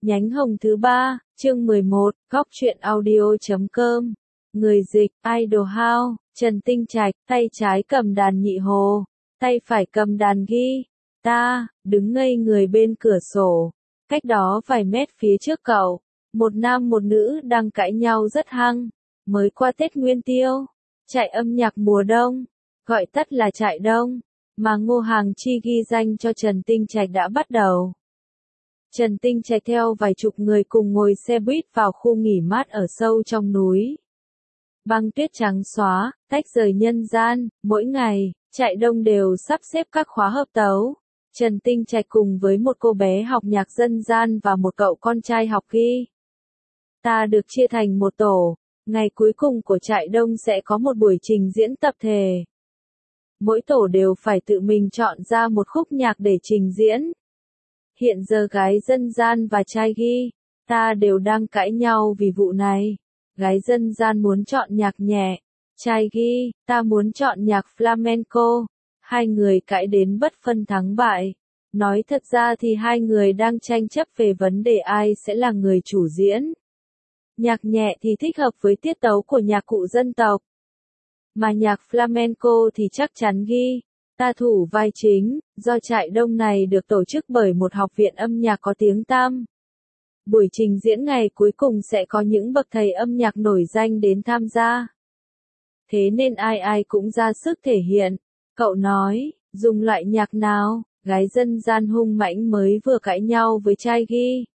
Nhánh hồng thứ 3, chương 11, góc truyện audio.com. Người dịch, Idol House, Trần Tinh Trạch, tay trái cầm đàn nhị hồ, tay phải cầm đàn guitar, đứng ngây người bên cửa sổ. Cách đó vài mét phía trước cậu, một nam một nữ đang cãi nhau rất hăng. Mới qua Tết Nguyên Tiêu, chạy âm nhạc mùa đông, gọi tắt là chạy đông, mà Ngô Hàng Chi ghi danh cho Trần Tinh Trạch đã bắt đầu. Trần Tinh Trạch theo vài chục người cùng ngồi xe buýt vào khu nghỉ mát ở sâu trong núi. Băng tuyết trắng xóa, tách rời nhân gian, mỗi ngày, chạy đông đều sắp xếp các khóa hợp tấu. Trần Tinh Trạch cùng với một cô bé học nhạc dân gian và một cậu con trai học guitar được chia thành một tổ. Ngày cuối cùng của chạy đông sẽ có một buổi trình diễn tập thể. Mỗi tổ đều phải tự mình chọn ra một khúc nhạc để trình diễn. Hiện giờ gái dân gian và trai guitar đều đang cãi nhau vì vụ này. Gái dân gian muốn chọn nhạc nhẹ, trai guitar muốn chọn nhạc flamenco. Hai người cãi đến bất phân thắng bại. Nói thật ra thì hai người đang tranh chấp về vấn đề ai sẽ là người chủ diễn. Nhạc nhẹ thì thích hợp với tiết tấu của nhạc cụ dân tộc. Mà nhạc flamenco thì chắc chắn guitar thủ vai chính, do chạy đông này được tổ chức bởi một học viện âm nhạc có tiếng tăm. Buổi trình diễn ngày cuối cùng sẽ có những bậc thầy âm nhạc nổi danh đến tham gia. Thế nên ai ai cũng ra sức thể hiện. Cậu nói, dùng loại nhạc nào? Gái dân gian hung mãnh mới vừa cãi nhau với trai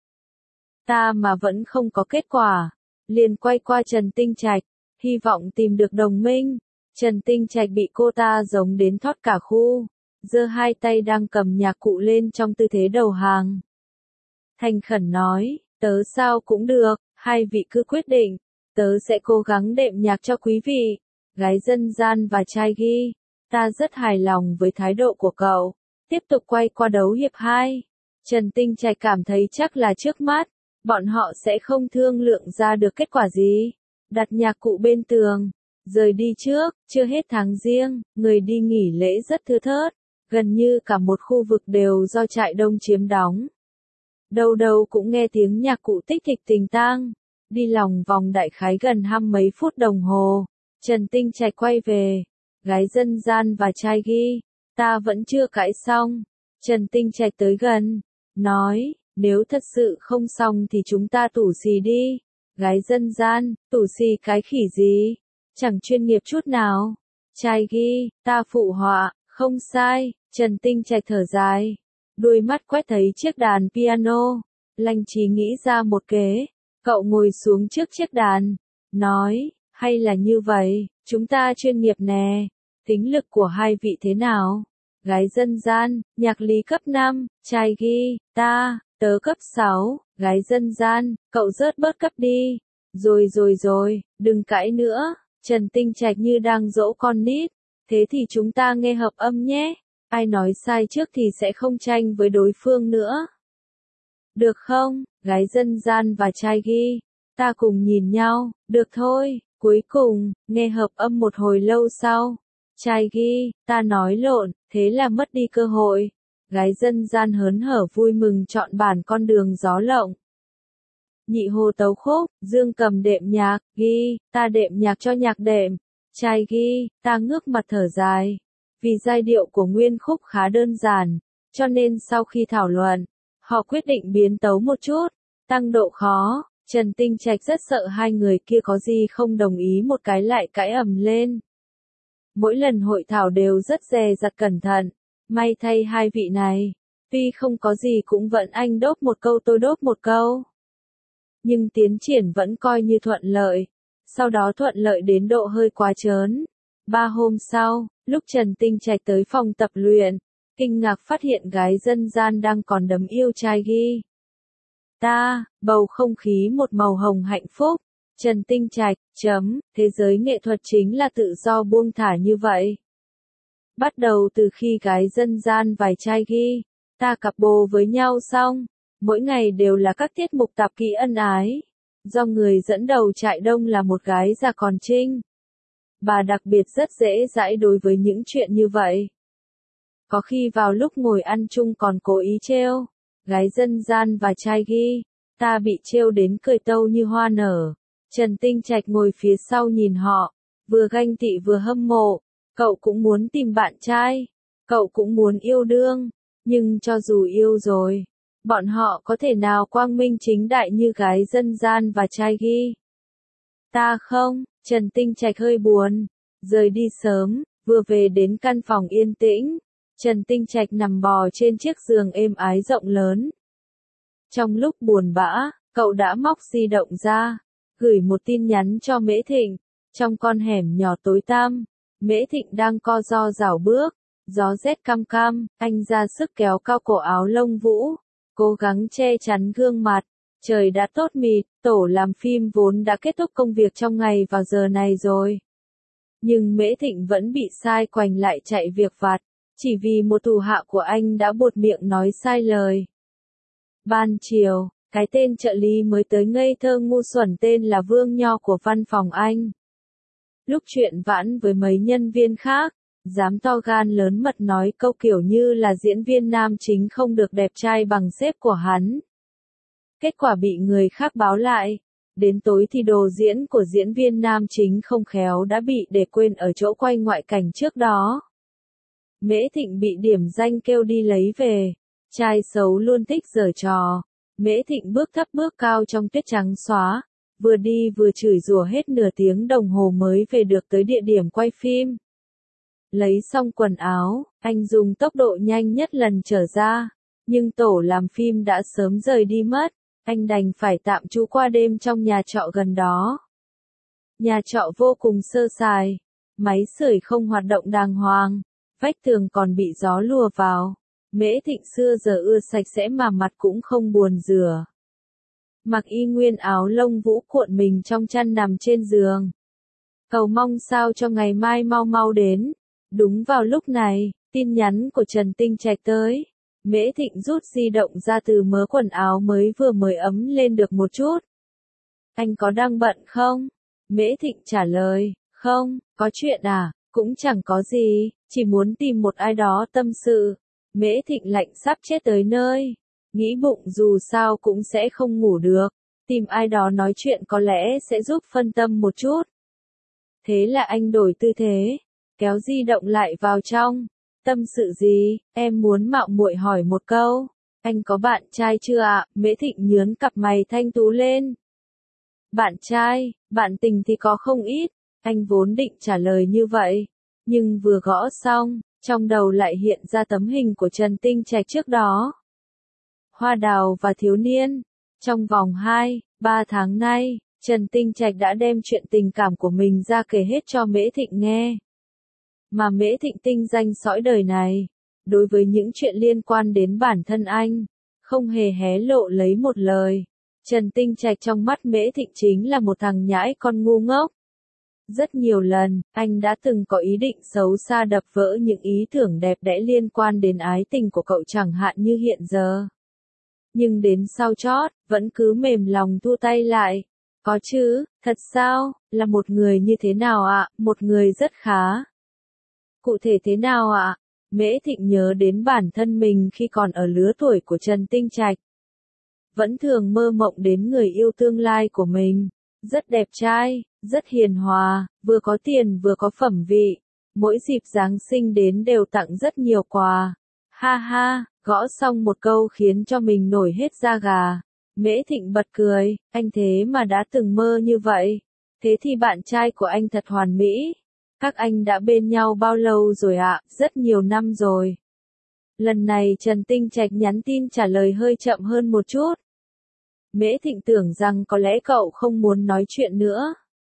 guitar mà vẫn không có kết quả. Liền quay qua Trần Tinh Trạch, hy vọng tìm được đồng minh. Trần Tinh Trạch bị cô ta giống đến thót cả khu, giơ hai tay đang cầm nhạc cụ lên trong tư thế đầu hàng. Thành khẩn nói, tớ sao cũng được, hai vị cứ quyết định, tớ sẽ cố gắng đệm nhạc cho quý vị. Gái dân gian và trai guitar rất hài lòng với thái độ của cậu. Tiếp tục quay qua đấu hiệp 2. Trần Tinh Trạch cảm thấy chắc là trước mắt, bọn họ sẽ không thương lượng ra được kết quả gì. Đặt nhạc cụ bên tường, rời đi trước, chưa hết tháng Giêng, người đi nghỉ lễ rất thưa thớt, gần như cả một khu vực đều do trại đông chiếm đóng. Đâu đâu cũng nghe tiếng nhạc cụ tích thịch tình tang, đi lòng vòng đại khái gần 20 mấy phút đồng hồ. Trần Tinh Trạch quay về, gái dân gian và trai guitar vẫn chưa cãi xong. Trần Tinh Trạch tới gần, nói, nếu thật sự không xong thì chúng ta tủ xì đi. Gái dân gian, tủ xì cái khỉ gì? Chẳng chuyên nghiệp chút nào. Trai guitar phụ họa, không sai. Trần Tinh Trạch thở dài, đôi mắt quét thấy chiếc đàn piano, lanh trí nghĩ ra một kế. Cậu ngồi xuống trước chiếc đàn, nói, hay là như vậy, chúng ta chuyên nghiệp nè. Tính lực của hai vị thế nào? Gái dân gian, nhạc lý cấp 5, trai guitar, tớ cấp 6, gái dân gian, cậu rớt bớt cấp đi. Rồi, đừng cãi nữa. Trần Tinh Trạch như đang dỗ con nít. Thế thì chúng ta nghe hợp âm nhé. Ai nói sai trước thì sẽ không tranh với đối phương nữa. Được không? Gái dân gian và trai guitar cùng nhìn nhau. Được thôi. Cuối cùng, nghe hợp âm một hồi lâu sau. Trai guitar nói lộn, thế là mất đi cơ hội. Gái dân gian hớn hở vui mừng chọn bản con đường gió lộng. Nhị hồ tấu khúc, dương cầm đệm nhạc, guitar đệm nhạc cho nhạc đệm. Trai guitar ngước mặt thở dài. Vì giai điệu của nguyên khúc khá đơn giản, cho nên sau khi thảo luận, họ quyết định biến tấu một chút, tăng độ khó. Trần Tinh Trạch rất sợ hai người kia có gì không đồng ý một cái lại cãi ầm lên. Mỗi lần hội thảo đều rất dè dặt cẩn thận, may thay hai vị này, tuy không có gì cũng vẫn anh đốp một câu tôi đốp một câu. Nhưng tiến triển vẫn coi như thuận lợi, sau đó thuận lợi đến độ hơi quá trớn. 3 hôm sau, lúc Trần Tinh Trạch tới phòng tập luyện, kinh ngạc phát hiện gái dân gian đang còn đấm yêu trai guitar, bầu không khí một màu hồng hạnh phúc. Trần Tinh Trạch, thế giới nghệ thuật chính là tự do buông thả như vậy. Bắt đầu từ khi gái dân gian và trai guitar cặp bồ với nhau xong, mỗi ngày đều là các tiết mục tạp kỹ ân ái. Do người dẫn đầu trại đông là một gái già còn trinh. Bà đặc biệt rất dễ dãi đối với những chuyện như vậy. Có khi vào lúc ngồi ăn chung còn cố ý trêu. Gái dân gian và trai Ta bị trêu đến cười tâu như hoa nở. Trần Tinh Trạch ngồi phía sau nhìn họ, vừa ganh tị vừa hâm mộ. Cậu cũng muốn tìm bạn trai, cậu cũng muốn yêu đương, nhưng cho dù yêu rồi, bọn họ có thể nào quang minh chính đại như gái dân gian và trai ghi. Ta không, Trần Tinh Trạch hơi buồn, rời đi sớm, vừa về đến căn phòng yên tĩnh. Trần Tinh Trạch nằm bò trên chiếc giường êm ái rộng lớn. Trong lúc buồn bã, cậu đã móc di động ra, gửi một tin nhắn cho Mễ Thịnh. Trong con hẻm nhỏ tối tăm, Mễ Thịnh đang co ro rảo bước, gió rét căm căm, anh ra sức kéo cao cổ áo lông vũ, cố gắng che chắn gương mặt. Trời đã tốt mịt, tổ làm phim vốn đã kết thúc công việc trong ngày vào giờ này rồi. Nhưng Mễ Thịnh vẫn bị sai quành lại chạy việc vặt, chỉ vì một thủ hạ của anh đã buột miệng nói sai lời. Ban chiều, cái tên trợ lý mới tới ngây thơ ngu xuẩn tên là Vương Nho của văn phòng anh. Lúc chuyện vãn với mấy nhân viên khác, dám to gan lớn mật nói câu kiểu như là diễn viên nam chính không được đẹp trai bằng sếp của hắn. Kết quả bị người khác báo lại. Đến tối thì đồ diễn của diễn viên nam chính không khéo đã bị để quên ở chỗ quay ngoại cảnh trước đó. Mễ Thịnh bị điểm danh kêu đi lấy về. Trai xấu luôn thích giở trò. Mễ Thịnh bước thấp bước cao trong tuyết trắng xóa, vừa đi vừa chửi rủa hết nửa tiếng đồng hồ mới về được tới địa điểm quay phim. Lấy xong quần áo, anh dùng tốc độ nhanh nhất lần trở ra, nhưng tổ làm phim đã sớm rời đi mất, anh đành phải tạm trú qua đêm trong nhà trọ gần đó. Nhà trọ vô cùng sơ sài, máy sưởi không hoạt động đàng hoàng, vách tường còn bị gió lùa vào. Mễ Thịnh xưa giờ ưa sạch sẽ mà mặt cũng không buồn rửa. Mặc y nguyên áo lông vũ cuộn mình trong chăn nằm trên giường. Cầu mong sao cho ngày mai mau mau đến. Đúng vào lúc này, tin nhắn của Trần Tinh Trạch tới. Mễ Thịnh rút di động ra từ mớ quần áo mới ấm lên được một chút. Anh có đang bận không? Mễ Thịnh trả lời, không, có chuyện à, cũng chẳng có gì, chỉ muốn tìm một ai đó tâm sự. Mễ Thịnh lạnh sắp chết tới nơi, nghĩ bụng dù sao cũng sẽ không ngủ được, tìm ai đó nói chuyện có lẽ sẽ giúp phân tâm một chút. Thế là anh đổi tư thế, kéo di động lại vào trong. Tâm sự gì, em muốn mạo muội hỏi một câu. Anh có bạn trai chưa ạ? Mễ Thịnh nhướng cặp mày thanh tú lên. Bạn trai, bạn tình thì có không ít. Anh vốn định trả lời như vậy. Nhưng vừa gõ xong, trong đầu lại hiện ra tấm hình của Trần Tinh Trạch trước đó. Hoa đào và thiếu niên. Trong vòng 2-3 tháng nay, Trần Tinh Trạch đã đem chuyện tình cảm của mình ra kể hết cho Mễ Thịnh nghe. Mà Mễ Thịnh tinh danh sõi đời này, đối với những chuyện liên quan đến bản thân anh, không hề hé lộ lấy một lời. Trần Tinh Trạch trong mắt Mễ Thịnh chính là một thằng nhãi con ngu ngốc. Rất nhiều lần, anh đã từng có ý định xấu xa đập vỡ những ý tưởng đẹp đẽ liên quan đến ái tình của cậu chẳng hạn như hiện giờ. Nhưng đến sau chót, vẫn cứ mềm lòng thu tay lại. Có chứ, thật sao, là một người như thế nào ạ? Một người rất khá. Cụ thể thế nào ạ? Mễ Thịnh nhớ đến bản thân mình khi còn ở lứa tuổi của Trần Tinh Trạch. Vẫn thường mơ mộng đến người yêu tương lai của mình. Rất đẹp trai, rất hiền hòa, vừa có tiền vừa có phẩm vị. Mỗi dịp Giáng sinh đến đều tặng rất nhiều quà. Ha ha, gõ xong một câu khiến cho mình nổi hết da gà. Mễ Thịnh bật cười, anh thế mà đã từng mơ như vậy. Thế thì bạn trai của anh thật hoàn mỹ. Các anh đã bên nhau bao lâu rồi ạ? Rất nhiều năm rồi. Lần này Trần Tinh Trạch nhắn tin trả lời hơi chậm hơn một chút. Mễ Thịnh tưởng rằng có lẽ cậu không muốn nói chuyện nữa.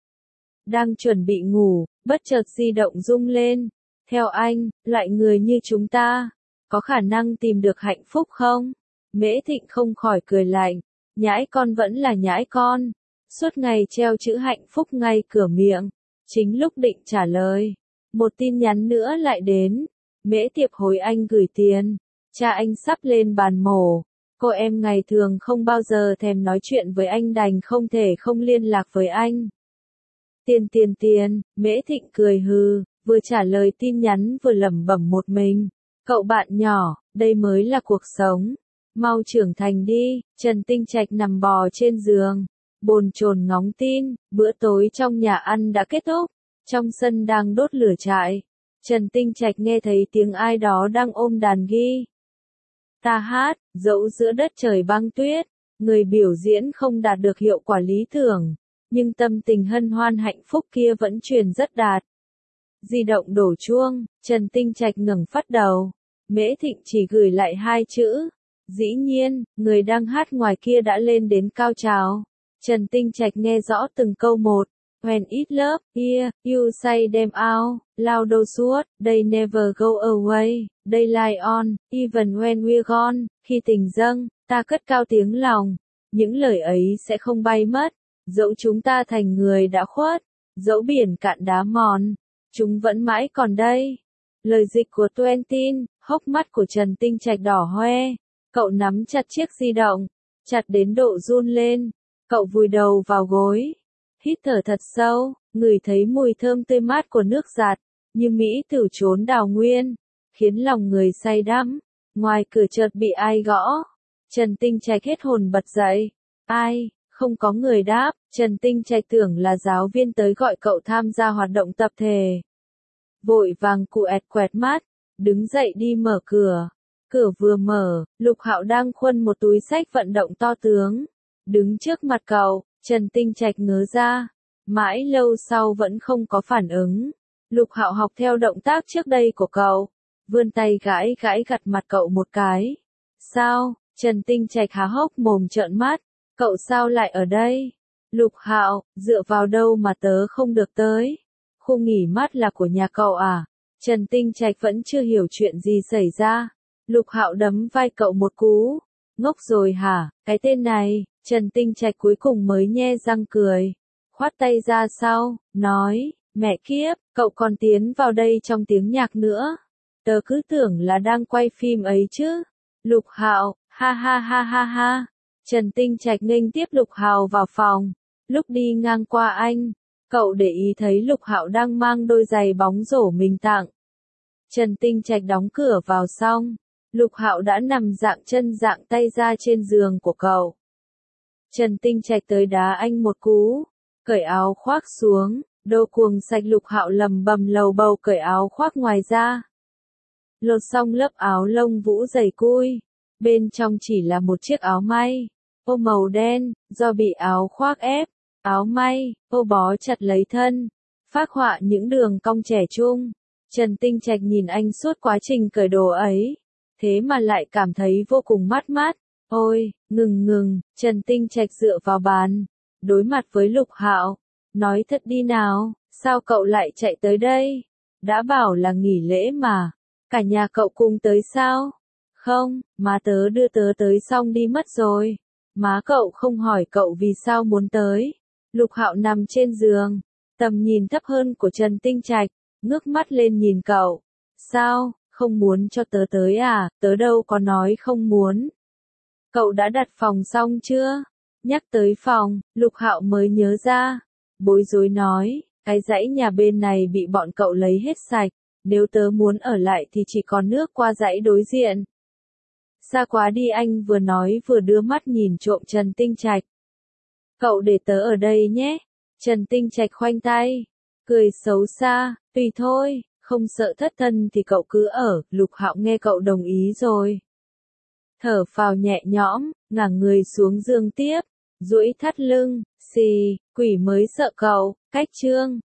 Đang chuẩn bị ngủ, bất chợt di động rung lên. Theo anh, loại người như chúng ta, có khả năng tìm được hạnh phúc không? Mễ Thịnh không khỏi cười lạnh. Nhãi con vẫn là nhãi con. Suốt ngày treo chữ hạnh phúc ngay cửa miệng. Chính lúc định trả lời, một tin nhắn nữa lại đến. Mễ Tiệp hồi anh gửi tiền. Cha anh sắp lên bàn mổ. Cô em ngày thường không bao giờ thèm nói chuyện với anh đành không thể không liên lạc với anh. Tiền, Mễ Thịnh cười hừ, vừa trả lời tin nhắn vừa lẩm bẩm một mình. Cậu bạn nhỏ, đây mới là cuộc sống. Mau trưởng thành đi. Trần Tinh Trạch nằm bò trên giường, bồn chồn ngóng tin. Bữa tối trong nhà ăn đã kết thúc, trong sân đang đốt lửa trại. Trần Tinh Trạch nghe thấy tiếng ai đó đang ôm đàn ghi ta hát, dẫu giữa đất trời băng tuyết, người biểu diễn không đạt được hiệu quả lý tưởng, nhưng tâm tình hân hoan hạnh phúc kia vẫn truyền rất đạt. Di động đổ chuông, Trần Tinh Trạch ngẩng phát đầu. Mễ Thịnh chỉ gửi lại 2 chữ. Dĩ nhiên, người đang hát ngoài kia đã lên đến cao trào. Trần Tinh Trạch nghe rõ từng câu một. When it love, here, you say them out, loud suốt, they never go away, they lie on, even when we're gone, khi tình dâng, ta cất cao tiếng lòng, những lời ấy sẽ không bay mất, dẫu chúng ta thành người đã khuất, dẫu biển cạn đá mòn, chúng vẫn mãi còn đây. Lời dịch của Twentin, hốc mắt của Trần Tinh Trạch đỏ hoe, cậu nắm chặt chiếc di động, chặt đến độ run lên, cậu vùi đầu vào gối. Hít thở thật sâu, ngửi thấy mùi thơm tươi mát của nước giặt, như mỹ tử trốn đào nguyên, khiến lòng người say đắm. Ngoài cửa chợt bị ai gõ. Trần Tinh Trạch hết hồn bật dậy. Ai? Không có người đáp. Trần Tinh Trạch tưởng là giáo viên tới gọi cậu tham gia hoạt động tập thể. Vội vàng quẹt quẹt mắt, đứng dậy đi mở cửa. Cửa vừa mở, Lục Hạo đang khuân một túi sách vận động to tướng, đứng trước mặt cậu. Trần Tinh Trạch ngớ ra, mãi lâu sau vẫn không có phản ứng. Lục Hạo học theo động tác trước đây của cậu, vươn tay gãi gãi gặt mặt cậu một cái. Sao? Trần Tinh Trạch há hốc mồm trợn mắt, cậu sao lại ở đây? Lục Hạo, dựa vào đâu mà tớ không được tới? Khu nghỉ mát là của nhà cậu à? Trần Tinh Trạch vẫn chưa hiểu chuyện gì xảy ra. Lục Hạo đấm vai cậu một cú. Ngốc rồi hả? Cái tên này. Trần Tinh Trạch cuối cùng mới nhe răng cười, khoát tay ra sau, nói, mẹ kiếp, cậu còn tiến vào đây trong tiếng nhạc nữa. Tớ cứ tưởng là đang quay phim ấy chứ. Lục Hạo, ha ha ha ha ha. Trần Tinh Trạch nghênh tiếp Lục Hạo vào phòng. Lúc đi ngang qua anh, cậu để ý thấy Lục Hạo đang mang đôi giày bóng rổ mình tặng. Trần Tinh Trạch đóng cửa vào xong, Lục Hạo đã nằm dạng chân dạng tay ra trên giường của cậu. Trần Tinh Trạch tới đá anh một cú, cởi áo khoác xuống, đồ cuồng sạch. Lục Hạo lầm bầm lầu bầu cởi áo khoác ngoài ra. Lột xong lớp áo lông vũ dày cui, bên trong chỉ là một chiếc áo may, ô màu đen, do bị áo khoác ép, áo may, ô bó chặt lấy thân, phác họa những đường cong trẻ trung. Trần Tinh Trạch nhìn anh suốt quá trình cởi đồ ấy, thế mà lại cảm thấy vô cùng mát mát. Ôi, ngừng, Trần Tinh Trạch dựa vào bàn, đối mặt với Lục Hạo, nói thật đi nào, sao cậu lại chạy tới đây? Đã bảo là nghỉ lễ mà, cả nhà cậu cùng tới sao? Không, má tớ đưa tớ tới xong đi mất rồi. Má cậu không hỏi cậu vì sao muốn tới. Lục Hạo nằm trên giường, tầm nhìn thấp hơn của Trần Tinh Trạch, ngước mắt lên nhìn cậu. Sao, không muốn cho tớ tới à? Tớ đâu có nói không muốn. Cậu đã đặt phòng xong chưa? Nhắc tới phòng, Lục Hạo mới nhớ ra. Bối rối nói, cái dãy nhà bên này bị bọn cậu lấy hết sạch, nếu tớ muốn ở lại thì chỉ còn nước qua dãy đối diện. Xa quá đi, anh vừa nói vừa đưa mắt nhìn trộm Trần Tinh Trạch. Cậu để tớ ở đây nhé. Trần Tinh Trạch khoanh tay, cười xấu xa, tùy thôi, không sợ thất thân thì cậu cứ ở. Lục Hạo nghe cậu đồng ý rồi, thở phào nhẹ nhõm, ngả người xuống giường tiếp, duỗi thắt lưng. Xì, quỷ mới sợ cậu. Cách chương